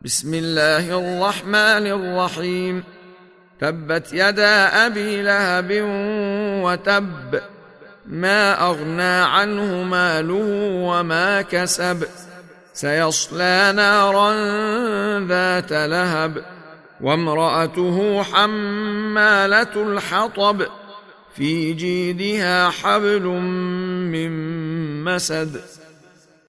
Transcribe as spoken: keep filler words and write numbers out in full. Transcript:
بسم الله الرحمن الرحيم. تبت يدا أبي لهب وتب، ما أغنى عنه ماله وما كسب، سيصلى نارا ذات لهب، وامرأته حمالة الحطب، في جيدها حبل من مسد.